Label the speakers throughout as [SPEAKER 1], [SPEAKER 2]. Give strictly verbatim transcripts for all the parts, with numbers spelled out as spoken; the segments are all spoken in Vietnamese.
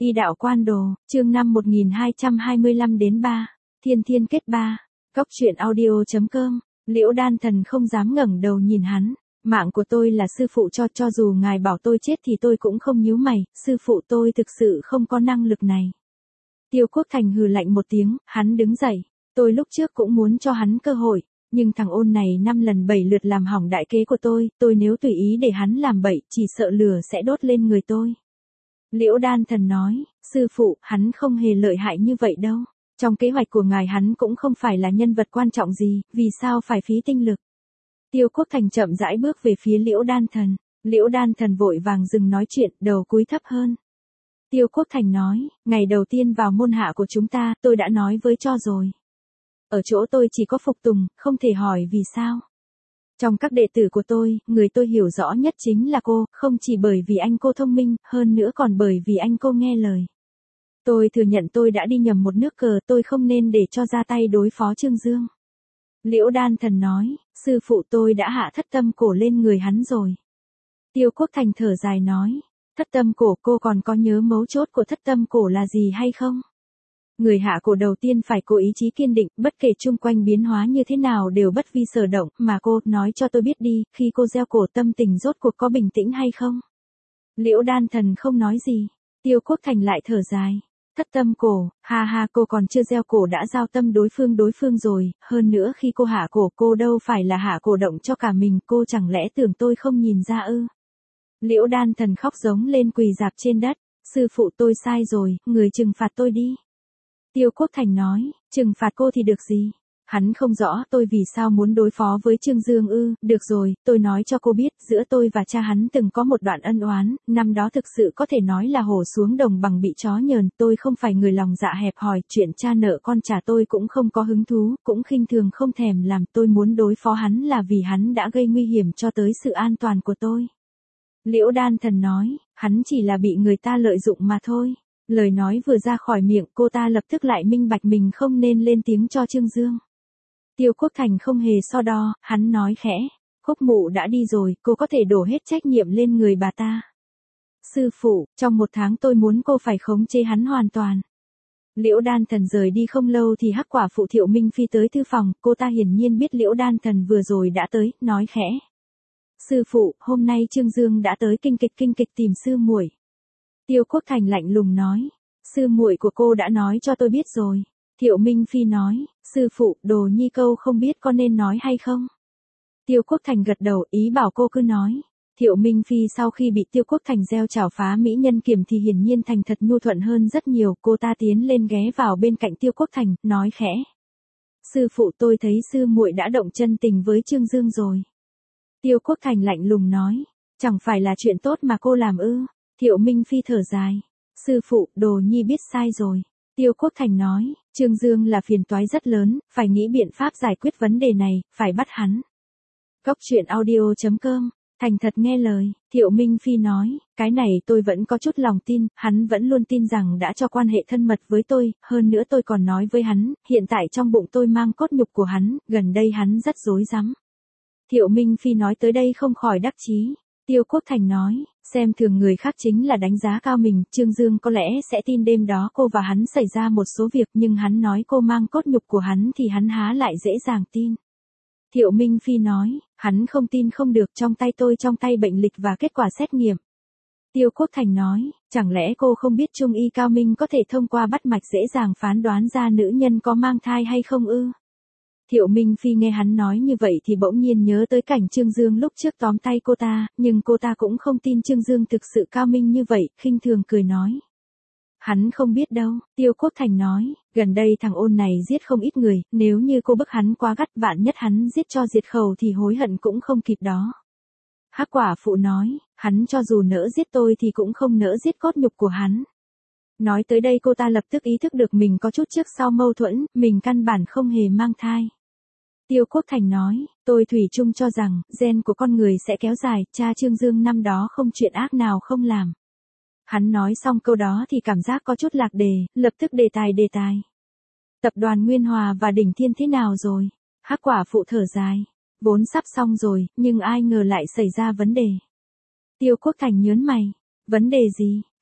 [SPEAKER 1] Y đạo quan đồ, chương năm một nghìn hai trăm hai mươi lăm đến ba, thiên thiên kết ba, cốc truyện audio.com, Liễu Đan Thần không dám ngẩng đầu nhìn hắn, mạng của tôi là sư phụ cho, cho dù ngài bảo tôi chết thì tôi cũng không nhíu mày, sư phụ tôi thực sự không có năng lực này. Tiêu Quốc Thành hừ lạnh một tiếng, hắn đứng dậy, tôi lúc trước cũng muốn cho hắn cơ hội, nhưng thằng ôn này năm lần bảy lượt làm hỏng đại kế của tôi, tôi nếu tùy ý để hắn làm bậy, chỉ sợ lửa sẽ đốt lên người tôi. Liễu Đan Thần nói, sư phụ, hắn không hề lợi hại như vậy đâu. Trong kế hoạch của ngài hắn cũng không phải là nhân vật quan trọng gì, vì sao phải phí tinh lực. Tiêu Quốc Thành chậm rãi bước về phía Liễu Đan Thần. Liễu Đan Thần vội vàng dừng nói chuyện, đầu cúi thấp hơn. Tiêu Quốc Thành nói, ngày đầu tiên vào môn hạ của chúng ta, tôi đã nói với cho rồi. Ở chỗ tôi chỉ có phục tùng, không thể hỏi vì sao. Trong các đệ tử của tôi, người tôi hiểu rõ nhất chính là cô, không chỉ bởi vì anh cô thông minh, hơn nữa còn bởi vì anh cô nghe lời. Tôi thừa nhận tôi đã đi nhầm một nước cờ, tôi không nên để cho ra tay đối phó Trương Dương. Liễu Đan Thần nói, sư phụ tôi đã hạ thất tâm cổ lên người hắn rồi. Tiêu Quốc Thành thở dài nói, thất tâm cổ, cô còn có nhớ mấu chốt của thất tâm cổ là gì hay không? Người hạ cổ đầu tiên phải có ý chí kiên định, bất kể chung quanh biến hóa như thế nào đều bất vi sở động, mà cô, nói cho tôi biết đi, khi cô gieo cổ tâm tình rốt cuộc có bình tĩnh hay không? Liễu Đan Thần không nói gì, Tiêu Quốc Thành lại thở dài. Thất tâm cổ, ha ha, cô còn chưa gieo cổ đã giao tâm đối phương đối phương rồi, hơn nữa khi cô hạ cổ cô đâu phải là hạ cổ động cho cả mình, cô chẳng lẽ tưởng tôi không nhìn ra ư? Liễu Đan Thần khóc giống lên quỳ rạp trên đất, sư phụ tôi sai rồi, người trừng phạt tôi đi. Tiêu Quốc Thành nói, trừng phạt cô thì được gì? Hắn không rõ tôi vì sao muốn đối phó với Trương Dương ư, được rồi, tôi nói cho cô biết, giữa tôi và cha hắn từng có một đoạn ân oán, năm đó thực sự có thể nói là hổ xuống đồng bằng bị chó nhờn, tôi không phải người lòng dạ hẹp hòi, chuyện cha nợ con trả tôi cũng không có hứng thú, cũng khinh thường không thèm làm, tôi muốn đối phó hắn là vì hắn đã gây nguy hiểm cho tới sự an toàn của tôi. Liễu Đan Thần nói, hắn chỉ là bị người ta lợi dụng mà thôi. Lời nói vừa ra khỏi miệng cô ta lập tức lại minh bạch mình không nên lên tiếng cho Trương Dương. Tiêu Quốc Thành không hề so đo, hắn nói khẽ, Khúc Mụ đã đi rồi, cô có thể đổ hết trách nhiệm lên người bà ta. Sư phụ, trong một tháng tôi muốn cô phải khống chế hắn hoàn toàn. Liễu Đan Thần rời đi không lâu thì hắc quả phụ Thiệu Minh Phi tới thư phòng, cô ta hiển nhiên biết Liễu Đan Thần vừa rồi đã tới, nói khẽ. Sư phụ, hôm nay Trương Dương đã tới kinh kịch kinh kịch tìm sư muội. Tiêu Quốc Thành lạnh lùng nói, sư muội của cô đã nói cho tôi biết rồi. Thiệu Minh Phi nói, sư phụ, đồ nhi câu không biết có nên nói hay không? Tiêu Quốc Thành gật đầu, ý bảo cô cứ nói. Thiệu Minh Phi sau khi bị Tiêu Quốc Thành gieo chảo phá mỹ nhân kiểm thì hiển nhiên thành thật nhu thuận hơn rất nhiều, cô ta tiến lên ghé vào bên cạnh Tiêu Quốc Thành, nói khẽ. Sư phụ, tôi thấy sư muội đã động chân tình với Trương Dương rồi. Tiêu Quốc Thành lạnh lùng nói, chẳng phải là chuyện tốt mà cô làm ư? Thiệu Minh Phi thở dài. Sư phụ, đồ nhi biết sai rồi. Tiêu Quốc Thành nói, Trương Dương là phiền toái rất lớn, phải nghĩ biện pháp giải quyết vấn đề này, phải bắt hắn. Cốc truyện audio.com, thành thật nghe lời, Thiệu Minh Phi nói, cái này tôi vẫn có chút lòng tin, hắn vẫn luôn tin rằng đã cho quan hệ thân mật với tôi, hơn nữa tôi còn nói với hắn, hiện tại trong bụng tôi mang cốt nhục của hắn, gần đây hắn rất rối rắm. Thiệu Minh Phi nói tới đây không khỏi đắc chí. Tiêu Quốc Thành nói, xem thường người khác chính là đánh giá cao mình, Trương Dương có lẽ sẽ tin đêm đó cô và hắn xảy ra một số việc nhưng hắn nói cô mang cốt nhục của hắn thì hắn há lại dễ dàng tin. Thiệu Minh Phi nói, hắn không tin không được, trong tay tôi trong tay bệnh lịch và kết quả xét nghiệm. Tiêu Quốc Thành nói, chẳng lẽ cô không biết Trung y cao minh có thể thông qua bắt mạch dễ dàng phán đoán ra nữ nhân có mang thai hay không ư? Thiệu Minh Phi nghe hắn nói như vậy thì bỗng nhiên nhớ tới cảnh Trương Dương lúc trước tóm tay cô ta, nhưng cô ta cũng không tin Trương Dương thực sự cao minh như vậy, khinh thường cười nói. Hắn không biết đâu, Tiêu Quốc Thành nói, gần đây thằng ôn này giết không ít người, nếu như cô bức hắn quá gắt vạn nhất hắn giết cho diệt khẩu thì hối hận cũng không kịp đó. Hắc quả phụ nói, hắn cho dù nỡ giết tôi thì cũng không nỡ giết cốt nhục của hắn. Nói tới đây cô ta lập tức ý thức được mình có chút trước sau mâu thuẫn, mình căn bản không hề mang thai. Tiêu Quốc Thành nói, tôi thủy chung cho rằng, gen của con người sẽ kéo dài, cha Trương Dương năm đó không chuyện ác nào không làm. Hắn nói xong câu đó thì cảm giác có chút lạc đề, lập tức đề tài đề tài. Tập đoàn Nguyên Hòa và Đỉnh Thiên thế nào rồi? Hắc quả phụ thở dài, vốn sắp xong rồi, nhưng ai ngờ lại xảy ra vấn đề. Tiêu Quốc Thành nhớn mày, vấn đề gì?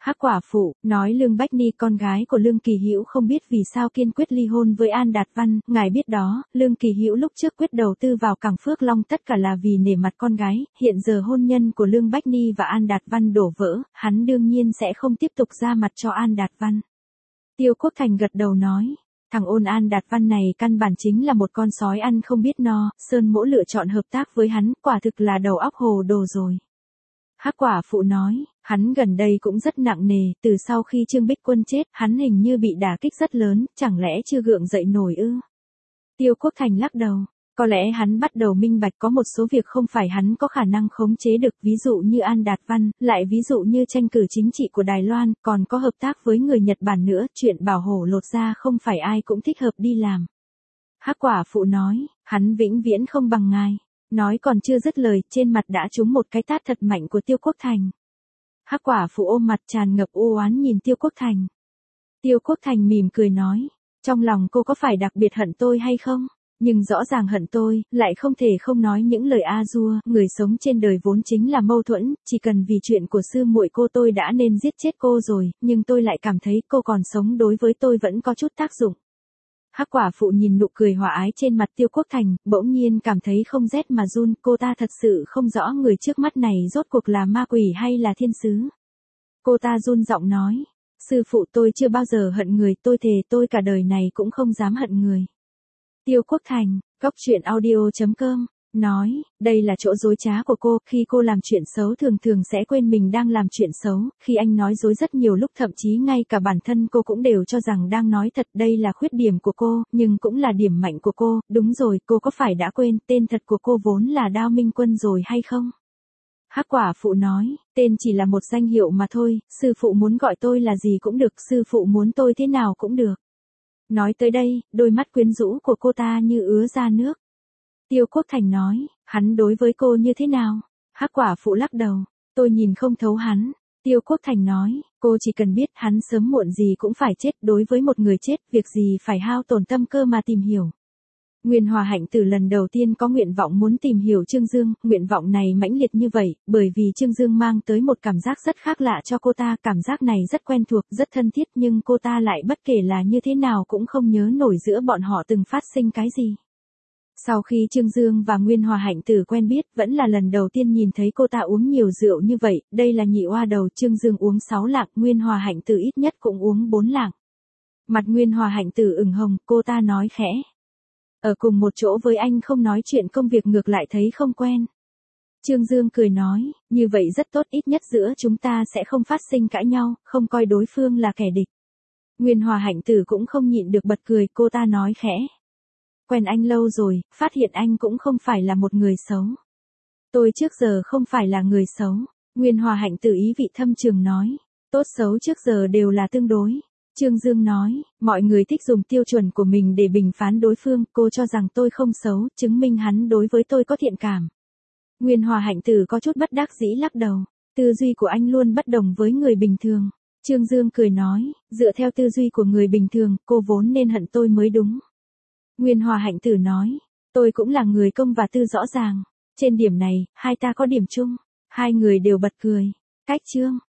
[SPEAKER 1] Hắc quả phụ, nói Lương Bách Ni con gái của Lương Kỳ Hữu không biết vì sao kiên quyết ly hôn với An Đạt Văn, ngài biết đó, Lương Kỳ Hữu lúc trước quyết đầu tư vào cảng Phước Long tất cả là vì nể mặt con gái, hiện giờ hôn nhân của Lương Bách Ni và An Đạt Văn đổ vỡ, hắn đương nhiên sẽ không tiếp tục ra mặt cho An Đạt Văn. Tiêu Quốc Thành gật đầu nói, thằng ôn An Đạt Văn này căn bản chính là một con sói ăn không biết no, Sơn Mỗ lựa chọn hợp tác với hắn, quả thực là đầu óc hồ đồ rồi. Hắc quả phụ nói, hắn gần đây cũng rất nặng nề, từ sau khi Trương Bích Quân chết, hắn hình như bị đả kích rất lớn, chẳng lẽ chưa gượng dậy nổi ư? Tiêu Quốc Thành lắc đầu, có lẽ hắn bắt đầu minh bạch có một số việc không phải hắn có khả năng khống chế được, ví dụ như An Đạt Văn, lại ví dụ như tranh cử chính trị của Đài Loan, còn có hợp tác với người Nhật Bản nữa, chuyện bảo hổ lột ra không phải ai cũng thích hợp đi làm. Hắc quả phụ nói, hắn vĩnh viễn không bằng ngài. Nói còn chưa dứt lời, trên mặt đã trúng một cái tát thật mạnh của Tiêu Quốc Thành. Hắc quả phụ ôm mặt tràn ngập u oán nhìn Tiêu Quốc Thành. Tiêu Quốc Thành mỉm cười nói, trong lòng cô có phải đặc biệt hận tôi hay không? Nhưng rõ ràng hận tôi, lại không thể không nói những lời a dua, người sống trên đời vốn chính là mâu thuẫn, chỉ cần vì chuyện của sư muội cô tôi đã nên giết chết cô rồi, nhưng tôi lại cảm thấy cô còn sống đối với tôi vẫn có chút tác dụng. Hắc quả phụ nhìn nụ cười hòa ái trên mặt Tiêu Quốc Thành, bỗng nhiên cảm thấy không rét mà run, cô ta thật sự không rõ người trước mắt này rốt cuộc là ma quỷ hay là thiên sứ. Cô ta run giọng nói, sư phụ tôi chưa bao giờ hận người, tôi thề tôi cả đời này cũng không dám hận người. Tiêu Quốc Thành, góc truyện audio chấm com, nói, đây là chỗ dối trá của cô, khi cô làm chuyện xấu thường thường sẽ quên mình đang làm chuyện xấu, khi anh nói dối rất nhiều lúc thậm chí ngay cả bản thân cô cũng đều cho rằng đang nói thật, đây là khuyết điểm của cô, nhưng cũng là điểm mạnh của cô, đúng rồi, cô có phải đã quên tên thật của cô vốn là Đao Minh Quân rồi hay không? Hắc quả phụ nói, tên chỉ là một danh hiệu mà thôi, sư phụ muốn gọi tôi là gì cũng được, sư phụ muốn tôi thế nào cũng được. Nói tới đây, đôi mắt quyến rũ của cô ta như ứa ra nước. Tiêu Quốc Thành nói, hắn đối với cô như thế nào? Hắc quả phụ lắc đầu, tôi nhìn không thấu hắn. Tiêu Quốc Thành nói, cô chỉ cần biết hắn sớm muộn gì cũng phải chết, đối với một người chết, việc gì phải hao tổn tâm cơ mà tìm hiểu. Nguyên Hòa Hạnh Tử lần đầu tiên có nguyện vọng muốn tìm hiểu Trương Dương, nguyện vọng này mãnh liệt như vậy, bởi vì Trương Dương mang tới một cảm giác rất khác lạ cho cô ta, cảm giác này rất quen thuộc, rất thân thiết nhưng cô ta lại bất kể là như thế nào cũng không nhớ nổi giữa bọn họ từng phát sinh cái gì. Sau khi Trương Dương và Nguyên Hòa Hạnh Tử quen biết, vẫn là lần đầu tiên nhìn thấy cô ta uống nhiều rượu như vậy, đây là nhị oa đầu, Trương Dương uống sáu lạng, Nguyên Hòa Hạnh Tử ít nhất cũng uống bốn lạng. Mặt Nguyên Hòa Hạnh Tử ửng hồng, cô ta nói khẽ. Ở cùng một chỗ với anh không nói chuyện công việc ngược lại thấy không quen. Trương Dương cười nói, như vậy rất tốt, ít nhất giữa chúng ta sẽ không phát sinh cãi nhau, không coi đối phương là kẻ địch. Nguyên Hòa Hạnh Tử cũng không nhịn được bật cười, cô ta nói khẽ. Quen anh lâu rồi, phát hiện anh cũng không phải là một người xấu. Tôi trước giờ không phải là người xấu. Nguyên Hòa Hạnh Tử ý vị thâm trường nói, tốt xấu trước giờ đều là tương đối. Trương Dương nói, mọi người thích dùng tiêu chuẩn của mình để bình phán đối phương, cô cho rằng tôi không xấu, chứng minh hắn đối với tôi có thiện cảm. Nguyên Hòa Hạnh Tử có chút bất đắc dĩ lắc đầu, tư duy của anh luôn bất đồng với người bình thường. Trương Dương cười nói, dựa theo tư duy của người bình thường, cô vốn nên hận tôi mới đúng. Nguyên Hòa Hạnh Tử nói, tôi cũng là người công và tư rõ ràng. Trên điểm này, hai ta có điểm chung. Hai người đều bật cười. Cách chương.